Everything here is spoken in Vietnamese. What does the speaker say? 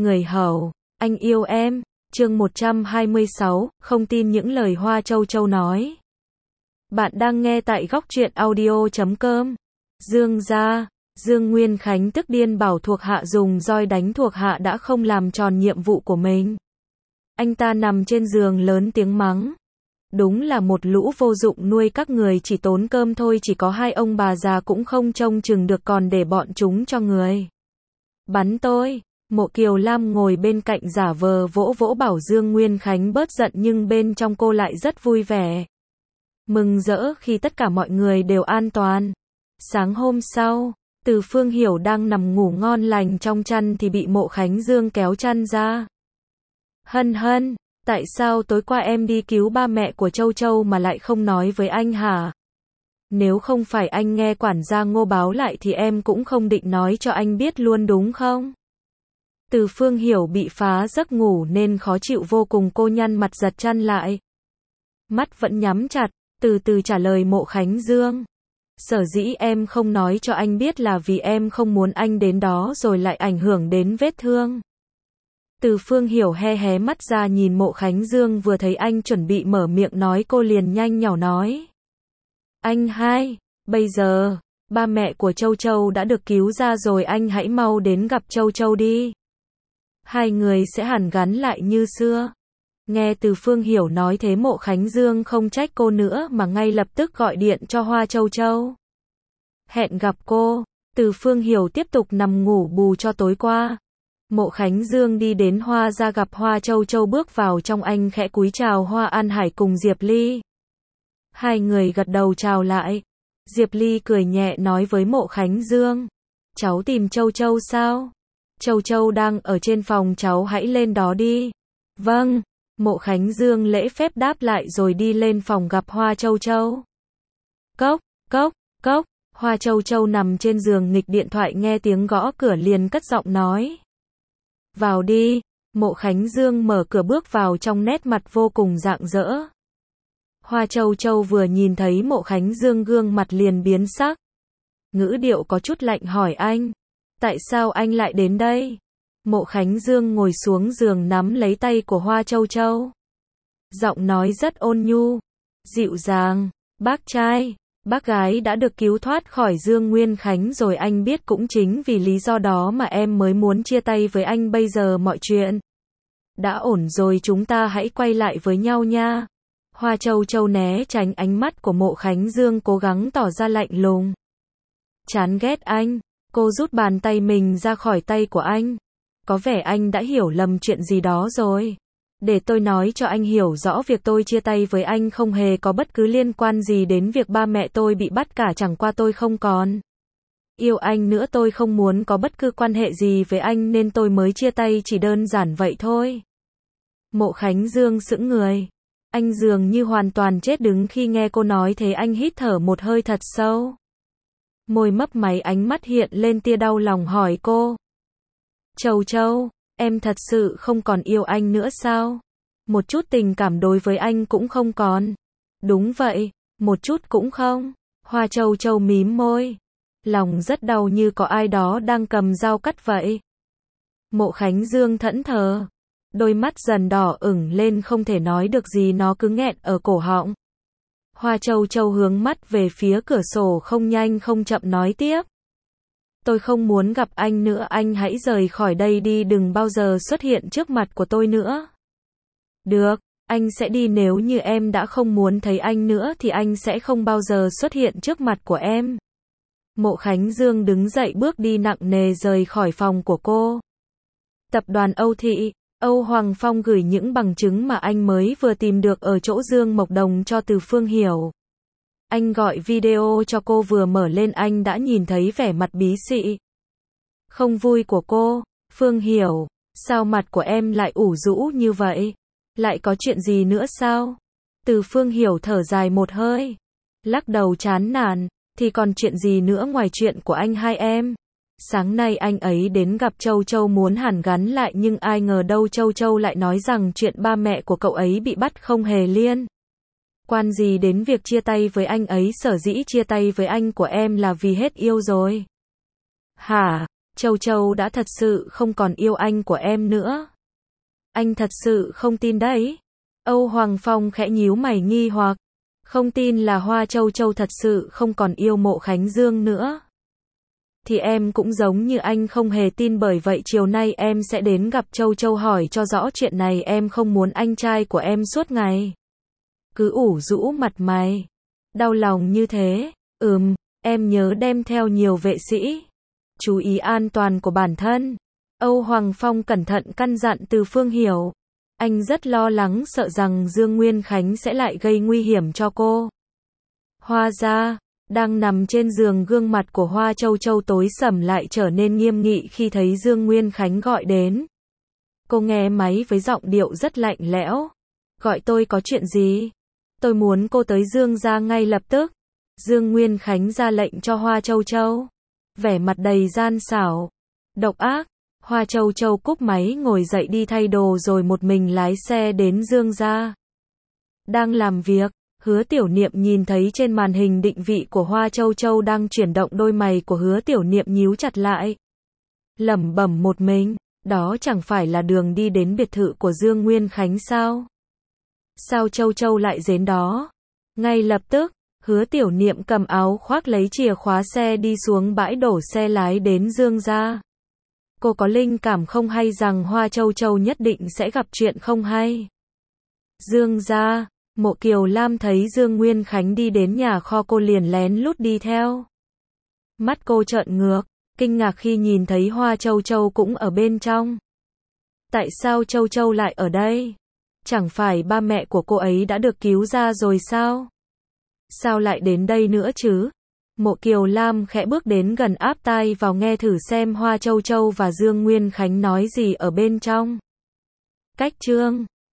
Người hầu, anh yêu em. Chương 126, không tin những lời Hoa Châu Châu nói. Bạn đang nghe tại góc truyện audio.com. Dương gia, Dương Nguyên Khánh tức điên bảo thuộc hạ dùng roi đánh thuộc hạ đã không làm tròn nhiệm vụ của mình. Anh ta nằm trên giường lớn tiếng mắng. Đúng là một lũ vô dụng, nuôi các người chỉ tốn cơm thôi, chỉ có hai ông bà già cũng không trông chừng được còn để bọn chúng cho người. Bắn tôi. Mộ Kiều Lam ngồi bên cạnh giả vờ vỗ vỗ bảo Dương Nguyên Khánh bớt giận, nhưng bên trong cô lại rất vui vẻ. Mừng rỡ khi tất cả mọi người đều an toàn. Sáng hôm sau, Từ Phương Hiểu đang nằm ngủ ngon lành trong chăn thì bị Mộ Khánh Dương kéo chăn ra. Hân hân, tại sao tối qua em đi cứu ba mẹ của Châu Châu mà lại không nói với anh hả? Nếu không phải anh nghe quản gia Ngô báo lại thì em cũng không định nói cho anh biết luôn đúng không? Từ Phương Hiểu bị phá giấc ngủ nên khó chịu vô cùng, cô nhăn mặt giật chăn lại. Mắt vẫn nhắm chặt, từ từ trả lời Mộ Khánh Dương. Sở dĩ em không nói cho anh biết là vì em không muốn anh đến đó rồi lại ảnh hưởng đến vết thương. Từ Phương Hiểu hé hé mắt ra nhìn Mộ Khánh Dương, vừa thấy anh chuẩn bị mở miệng nói cô liền nhanh nhỏ nói. Anh hai, bây giờ, ba mẹ của Châu Châu đã được cứu ra rồi, anh hãy mau đến gặp Châu Châu đi. Hai người sẽ hàn gắn lại như xưa. Nghe Từ Phương Hiểu nói thế, Mộ Khánh Dương không trách cô nữa mà ngay lập tức gọi điện cho Hoa Châu Châu. Hẹn gặp cô. Từ Phương Hiểu tiếp tục nằm ngủ bù cho tối qua. Mộ Khánh Dương đi đến Hoa ra gặp Hoa Châu Châu, bước vào trong anh khẽ cúi chào Hoa An Hải cùng Diệp Ly. Hai người gật đầu chào lại. Diệp Ly cười nhẹ nói với Mộ Khánh Dương. Cháu tìm Châu Châu sao? Châu Châu đang ở trên phòng, cháu hãy lên đó đi. Vâng. Mộ Khánh Dương lễ phép đáp lại rồi đi lên phòng gặp Hoa Châu Châu. Cốc, cốc, cốc. Hoa Châu Châu nằm trên giường nghịch điện thoại, nghe tiếng gõ cửa liền cất giọng nói. Vào đi. Mộ Khánh Dương mở cửa bước vào trong, nét mặt vô cùng rạng rỡ. Hoa Châu Châu vừa nhìn thấy Mộ Khánh Dương gương mặt liền biến sắc. Ngữ điệu có chút lạnh hỏi anh. Tại sao anh lại đến đây? Mộ Khánh Dương ngồi xuống giường nắm lấy tay của Hoa Châu Châu. Giọng nói rất ôn nhu, dịu dàng. Bác trai, bác gái đã được cứu thoát khỏi Dương Nguyên Khánh rồi, anh biết cũng chính vì lý do đó mà em mới muốn chia tay với anh. Bây giờ mọi chuyện đã ổn rồi, chúng ta hãy quay lại với nhau nha. Hoa Châu Châu né tránh ánh mắt của Mộ Khánh Dương, cố gắng tỏ ra lạnh lùng. Chán ghét anh. Cô rút bàn tay mình ra khỏi tay của anh. Có vẻ anh đã hiểu lầm chuyện gì đó rồi. Để tôi nói cho anh hiểu rõ, việc tôi chia tay với anh không hề có bất cứ liên quan gì đến việc ba mẹ tôi bị bắt cả, chẳng qua tôi không còn yêu anh nữa, tôi không muốn có bất cứ quan hệ gì với anh nên tôi mới chia tay, chỉ đơn giản vậy thôi. Mộ Khánh Dương sững người. Anh dường như hoàn toàn chết đứng khi nghe cô nói thế, anh hít thở một hơi thật sâu. Môi mấp máy, ánh mắt hiện lên tia đau lòng hỏi cô. Châu Châu, em thật sự không còn yêu anh nữa sao? Một chút tình cảm đối với anh cũng không còn? Đúng vậy, một chút cũng không. Hoa Châu Châu mím môi. Lòng rất đau như có ai đó đang cầm dao cắt vậy. Mộ Khánh Dương thẫn thờ. Đôi mắt dần đỏ ửng lên, không thể nói được gì, nó cứ nghẹn ở cổ họng. Hoa Châu Châu hướng mắt về phía cửa sổ, không nhanh không chậm nói tiếp. Tôi không muốn gặp anh nữa, anh hãy rời khỏi đây đi, đừng bao giờ xuất hiện trước mặt của tôi nữa. Được, anh sẽ đi, nếu như em đã không muốn thấy anh nữa thì anh sẽ không bao giờ xuất hiện trước mặt của em. Mộ Khánh Dương đứng dậy bước đi nặng nề rời khỏi phòng của cô. Tập đoàn Âu Thị, Âu Hoàng Phong gửi những bằng chứng mà anh mới vừa tìm được ở chỗ Dương Mộc Đồng cho Từ Phương Hiểu. Anh gọi video cho cô, vừa mở lên anh đã nhìn thấy vẻ mặt bí xị, không vui của cô. Phương Hiểu, sao mặt của em lại ủ rũ như vậy? Lại có chuyện gì nữa sao? Từ Phương Hiểu thở dài một hơi, lắc đầu chán nản. Thì còn chuyện gì nữa ngoài chuyện của anh hai em? Sáng nay anh ấy đến gặp Châu Châu muốn hàn gắn lại, nhưng ai ngờ đâu Châu Châu lại nói rằng chuyện ba mẹ của cậu ấy bị bắt không hề liên quan gì đến việc chia tay với anh ấy, sở dĩ chia tay với anh của em là vì hết yêu rồi. Hả? Châu Châu đã thật sự không còn yêu anh của em nữa. Anh thật sự không tin đấy. Âu Hoàng Phong khẽ nhíu mày nghi hoặc. Không tin là Hoa Châu Châu thật sự không còn yêu Mộ Khánh Dương nữa. Thì em cũng giống như anh không hề tin, bởi vậy chiều nay em sẽ đến gặp Châu Châu hỏi cho rõ chuyện này, em không muốn anh trai của em suốt ngày cứ ủ rũ mặt mày, đau lòng như thế. Em nhớ đem theo nhiều vệ sĩ, chú ý an toàn của bản thân. Âu Hoàng Phong cẩn thận căn dặn Từ Phương Hiểu. Anh rất lo lắng, sợ rằng Dương Nguyên Khánh sẽ lại gây nguy hiểm cho cô. Hoa gia, đang nằm trên giường, gương mặt của Hoa Châu Châu tối sầm lại trở nên nghiêm nghị khi thấy Dương Nguyên Khánh gọi đến. Cô nghe máy với giọng điệu rất lạnh lẽo. Gọi tôi có chuyện gì? Tôi muốn cô tới Dương gia ngay lập tức. Dương Nguyên Khánh ra lệnh cho Hoa Châu Châu. Vẻ mặt đầy gian xảo, độc ác. Hoa Châu Châu cúp máy ngồi dậy đi thay đồ rồi một mình lái xe đến Dương gia. Đang làm việc, Hứa Tiểu Niệm nhìn thấy trên màn hình định vị của Hoa Châu Châu đang chuyển động, đôi mày của Hứa Tiểu Niệm nhíu chặt lại. Lẩm bẩm một mình, đó chẳng phải là đường đi đến biệt thự của Dương Nguyên Khánh sao? Sao Châu Châu lại đến đó? Ngay lập tức, Hứa Tiểu Niệm cầm áo khoác lấy chìa khóa xe đi xuống bãi đổ xe lái đến Dương gia. Cô có linh cảm không hay rằng Hoa Châu Châu nhất định sẽ gặp chuyện không hay. Dương gia, Mộ Kiều Lam thấy Dương Nguyên Khánh đi đến nhà kho, cô liền lén lút đi theo. Mắt cô trợn ngược, kinh ngạc khi nhìn thấy Hoa Châu Châu cũng ở bên trong. Tại sao Châu Châu lại ở đây? Chẳng phải ba mẹ của cô ấy đã được cứu ra rồi sao? Sao lại đến đây nữa chứ? Mộ Kiều Lam khẽ bước đến gần, áp tai vào nghe thử xem Hoa Châu Châu và Dương Nguyên Khánh nói gì ở bên trong. Cách chương